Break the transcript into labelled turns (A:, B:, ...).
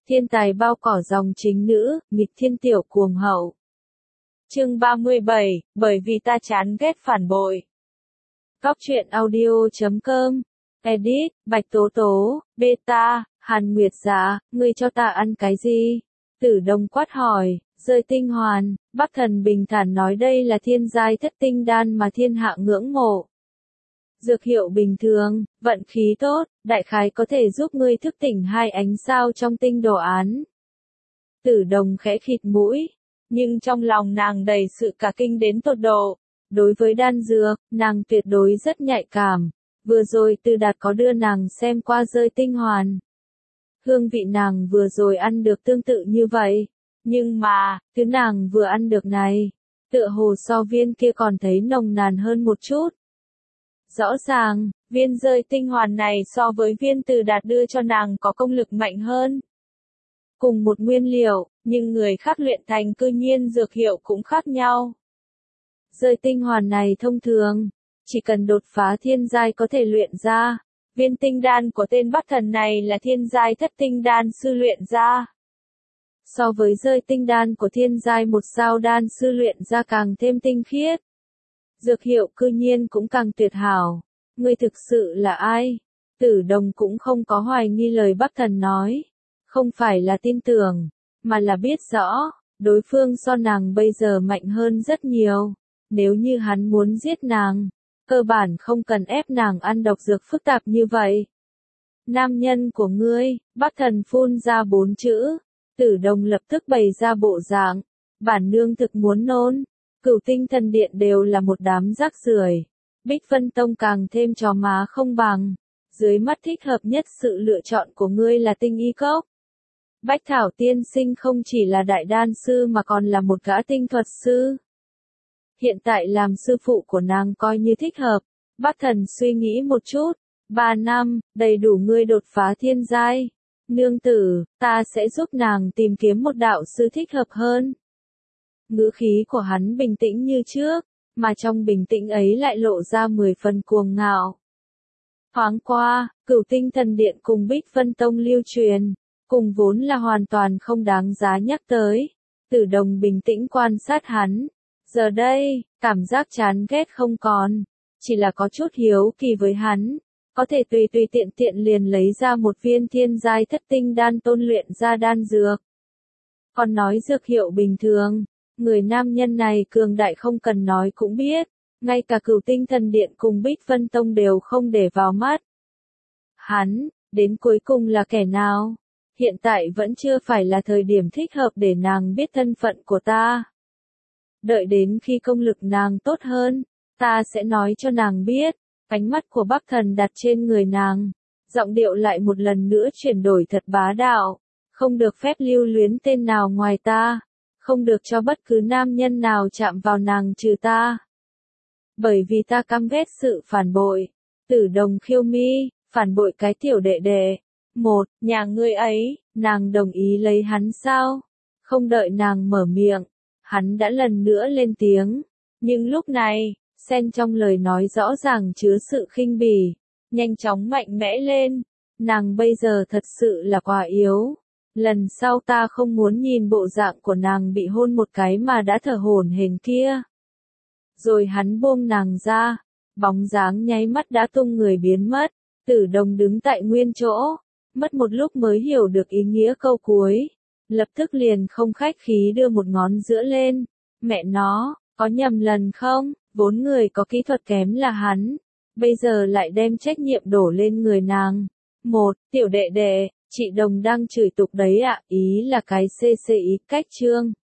A: Thiên tài bao cỏ dòng chính nữ, nghịch thiên tiểu cuồng hậu. Chương 37, bởi vì ta chán ghét phản bội. Góc truyện audio.com. Edit, Bạch Tố Tố, Beta, Hàn Nguyệt Dạ, ngươi cho ta ăn cái gì? Tử Đồng quát hỏi, rơi tinh hoàn, Bắc Thần bình thản nói đây là thiên giai thất tinh đan mà thiên hạ ngưỡng mộ. Dược hiệu bình thường, vận khí tốt, đại khái có thể giúp ngươi thức tỉnh 2 ánh sao trong tinh đồ án. Tử Đồng khẽ khịt mũi, nhưng trong lòng nàng đầy sự cả kinh đến tột độ. Đối với đan dược, nàng tuyệt đối rất nhạy cảm. Vừa rồi Từ Đạt có đưa nàng xem qua rơi tinh hoàn. Hương vị nàng vừa rồi ăn được tương tự như vậy. Nhưng mà, thứ nàng vừa ăn được này, tựa hồ so viên kia còn thấy nồng nàn hơn một chút. Rõ ràng, viên rơi tinh hoàn này so với viên Từ Đạt đưa cho nàng có công lực mạnh hơn. Cùng một nguyên liệu, nhưng người khác luyện thành cư nhiên dược hiệu cũng khác nhau. Rơi tinh hoàn này thông thường, chỉ cần đột phá thiên giai có thể luyện ra. Viên tinh đan của tên Bắc Thần này là thiên giai thất tinh đan sư luyện ra. So với rơi tinh đan của thiên giai một sao đan sư luyện ra càng thêm tinh khiết. Dược hiệu cư nhiên cũng càng tuyệt hảo. Ngươi thực sự là ai? Tử Đồng cũng không có hoài nghi lời Bắc Thần nói. Không phải là tin tưởng, mà là biết rõ, đối phương so nàng bây giờ mạnh hơn rất nhiều. Nếu như hắn muốn giết nàng, cơ bản không cần ép nàng ăn độc dược phức tạp như vậy. Nam nhân của ngươi, Bắc Thần phun ra 4 chữ. Tử Đồng lập tức bày ra bộ dạng. Bản nương thực muốn nôn. Cửu Tinh Thần Điện đều là một đám rác rưởi. Bích Vân Tông càng thêm chó má không bằng. Dưới mắt thích hợp nhất sự lựa chọn của ngươi là Tinh Y Cốc. Bách Thảo tiên sinh không chỉ là đại đan sư mà còn là một gã tinh thuật sư. Hiện tại làm sư phụ của nàng coi như thích hợp. Bắc Thần suy nghĩ một chút. 3 năm, đầy đủ ngươi đột phá thiên giai. Nương tử, ta sẽ giúp nàng tìm kiếm một đạo sư thích hợp hơn. Ngữ khí của hắn bình tĩnh như trước, mà trong bình tĩnh ấy lại lộ ra 10 phần cuồng ngạo. Thoáng qua, Cửu Tinh Thần Điện cùng Bích Vân Tông lưu truyền, cùng vốn là hoàn toàn không đáng giá nhắc tới. Tử Đồng bình tĩnh quan sát hắn. Giờ đây, cảm giác chán ghét không còn, chỉ là có chút hiếu kỳ với hắn. Có thể tùy tiện tiện liền lấy ra một viên thiên giai thất tinh đan tôn luyện ra đan dược. Còn nói dược hiệu bình thường, người nam nhân này cường đại không cần nói cũng biết, ngay cả Cửu Tinh Thần Điện cùng Bích Vân Tông đều không để vào mắt. Hắn, đến cuối cùng là kẻ nào? Hiện tại vẫn chưa phải là thời điểm thích hợp để nàng biết thân phận của ta. Đợi đến khi công lực nàng tốt hơn, ta sẽ nói cho nàng biết. Ánh mắt của Bắc Thần đặt trên người nàng, giọng điệu lại một lần nữa chuyển đổi thật bá đạo. Không được phép lưu luyến tên nào ngoài ta. Không được cho bất cứ nam nhân nào chạm vào nàng trừ ta. Bởi vì ta căm ghét sự phản bội. Tử Đồng khiêu mi, phản bội cái tiểu đệ đệ. Nhà ngươi ấy, nàng đồng ý lấy hắn sao? Không đợi nàng mở miệng, hắn đã lần nữa lên tiếng. Nhưng lúc này, xen trong lời nói rõ ràng chứa sự khinh bỉ, nhanh chóng mạnh mẽ lên. Nàng bây giờ thật sự là quá yếu. Lần sau ta không muốn nhìn bộ dạng của nàng bị hôn một cái mà đã thở hổn hển kia. Rồi hắn buông nàng ra, bóng dáng nháy mắt đã tung người biến mất. Tử Đồng đứng tại nguyên chỗ, mất một lúc mới hiểu được ý nghĩa câu cuối. Lập tức liền không khách khí đưa một ngón giữa lên. Mẹ nó, có nhầm lần không? Vốn người có kỹ thuật kém là hắn, bây giờ lại đem trách nhiệm đổ lên người nàng. Tiểu đệ đệ, chị Đồng đang chửi tục đấy ạ, ý là cái CC ý cách chương.